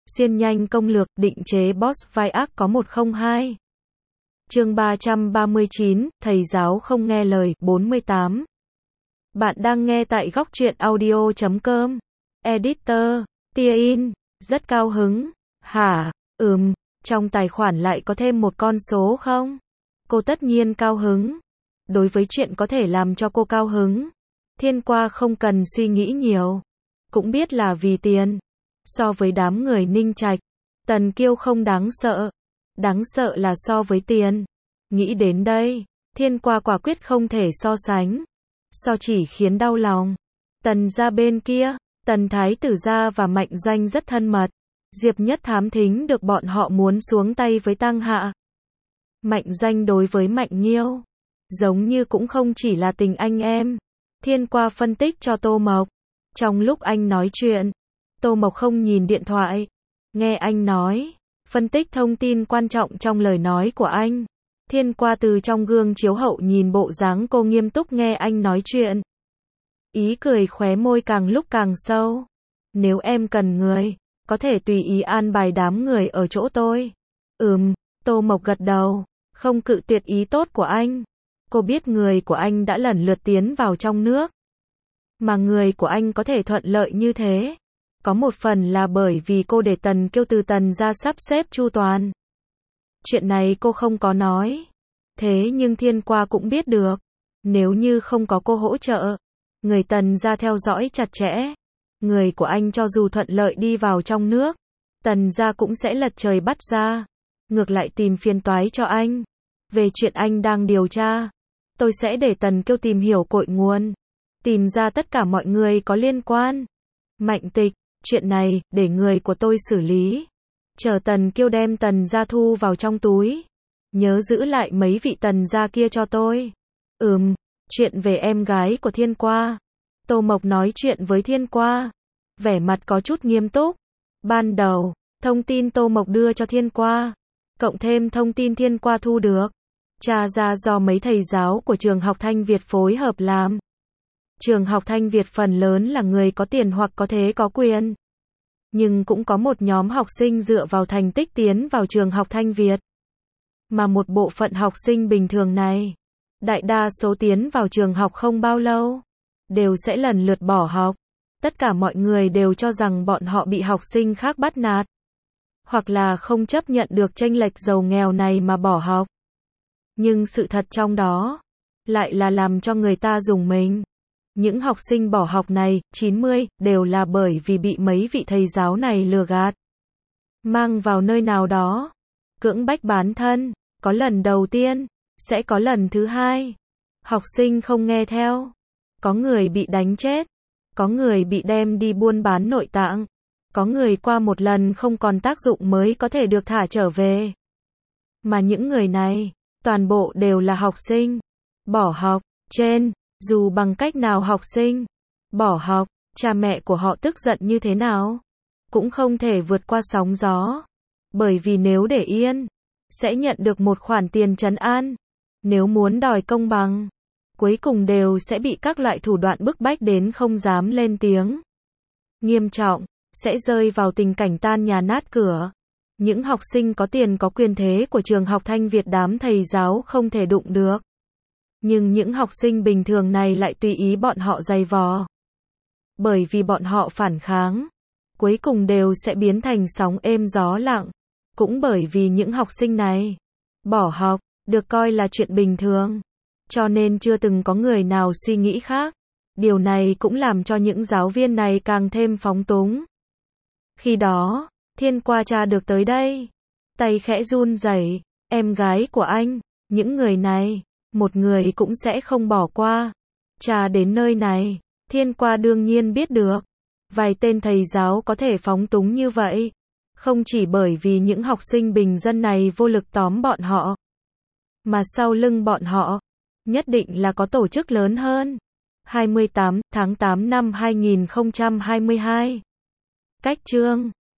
Xuyên nhanh công lược, định chế boss vai ác có 102. Chương 339, thầy giáo không nghe lời, 48. Bạn đang nghe tại góc truyện audio.com. Editor, Tia In, rất cao hứng. Hả? Trong tài khoản lại có thêm một con số không? Cô tất nhiên cao hứng. Đối với chuyện có thể làm cho cô cao hứng, Thiên Qua không cần suy nghĩ nhiều. Cũng biết là vì tiền. So với đám người Ninh Trạch, Tần Kiêu không đáng sợ. Đáng sợ là so với tiền. Nghĩ đến đây, Thiên Qua quả quyết không thể so sánh. So chỉ khiến đau lòng. Tần gia bên kia, Tần Thái Tử gia và Mạnh Doanh rất thân mật. Diệp Nhất thám thính được bọn họ muốn xuống tay với Tăng Hạ. Mạnh Doanh đối với Mạnh Nhiêu, giống như cũng không chỉ là tình anh em. Thiên Qua phân tích cho Tô Mộc. Trong lúc anh nói chuyện, Tô Mộc không nhìn điện thoại. Nghe anh nói, phân tích thông tin quan trọng trong lời nói của anh. Thiên Qua từ trong gương chiếu hậu nhìn bộ dáng cô nghiêm túc nghe anh nói chuyện. Ý cười khóe môi càng lúc càng sâu. Nếu em cần người, có thể tùy ý an bài đám người ở chỗ tôi. Tô Mộc gật đầu, không cự tuyệt ý tốt của anh. Cô biết người của anh đã lần lượt tiến vào trong nước. Mà người của anh có thể thuận lợi như thế, có một phần là bởi vì cô để Tần Kiêu từ Tần gia sắp xếp chu toàn. Chuyện này cô không có nói. Thế nhưng Thiên Qua cũng biết được. Nếu như không có cô hỗ trợ, người Tần gia theo dõi chặt chẽ, người của anh cho dù thuận lợi đi vào trong nước, Tần gia cũng sẽ lật trời bắt ra. Ngược lại tìm phiền toái cho anh. Về chuyện anh đang điều tra, tôi sẽ để Tần Kiêu tìm hiểu cội nguồn, tìm ra tất cả mọi người có liên quan. Mạnh Tịch, chuyện này, để người của tôi xử lý. Chờ Tần Kiêu đem Tần gia thu vào trong túi. Nhớ giữ lại mấy vị Tần gia kia cho tôi. Chuyện về em gái của Thiên Qua. Tô Mộc nói chuyện với Thiên Qua. Vẻ mặt có chút nghiêm túc. Ban đầu, thông tin Tô Mộc đưa cho Thiên Qua, cộng thêm thông tin Thiên Qua thu được, tra ra do mấy thầy giáo của trường học Thanh Việt phối hợp làm. Trường học Thanh Việt phần lớn là người có tiền hoặc có thế có quyền. Nhưng cũng có một nhóm học sinh dựa vào thành tích tiến vào trường học Thanh Việt. Mà một bộ phận học sinh bình thường này, đại đa số tiến vào trường học không bao lâu, đều sẽ lần lượt bỏ học. Tất cả mọi người đều cho rằng bọn họ bị học sinh khác bắt nạt. Hoặc là không chấp nhận được chênh lệch giàu nghèo này mà bỏ học. Nhưng sự thật trong đó, lại là làm cho người ta rùng mình. Những học sinh bỏ học này, 90, đều là bởi vì bị mấy vị thầy giáo này lừa gạt. Mang vào nơi nào đó, cưỡng bách bán thân, có lần đầu tiên, sẽ có lần thứ hai. Học sinh không nghe theo. Có người bị đánh chết. Có người bị đem đi buôn bán nội tạng. Có người qua một lần không còn tác dụng mới có thể được thả trở về. Mà những người này, toàn bộ đều là học sinh. Bỏ học, dù bằng cách nào học sinh bỏ học, cha mẹ của họ tức giận như thế nào, cũng không thể vượt qua sóng gió. Bởi vì nếu để yên, sẽ nhận được một khoản tiền trấn an. Nếu muốn đòi công bằng, cuối cùng đều sẽ bị các loại thủ đoạn bức bách đến không dám lên tiếng. Nghiêm trọng, sẽ rơi vào tình cảnh tan nhà nát cửa. Những học sinh có tiền có quyền thế của trường học Thanh Việt đám thầy giáo không thể đụng được. Nhưng những học sinh bình thường này lại tùy ý bọn họ giày vò. Bởi vì bọn họ phản kháng, cuối cùng đều sẽ biến thành sóng êm gió lặng. Cũng bởi vì những học sinh này bỏ học, được coi là chuyện bình thường. Cho nên chưa từng có người nào suy nghĩ khác. Điều này cũng làm cho những giáo viên này càng thêm phóng túng. Khi đó, Thiên Qua tra được tới đây, tay khẽ run rẩy. Em gái của anh, những người này, một người cũng sẽ không bỏ qua. Tra đến nơi này, Thiên Qua đương nhiên biết được. Vài tên thầy giáo có thể phóng túng như vậy, không chỉ bởi vì những học sinh bình dân này vô lực tóm bọn họ, mà sau lưng bọn họ, nhất định là có tổ chức lớn hơn. 28 tháng 8 năm 2022. Cách chương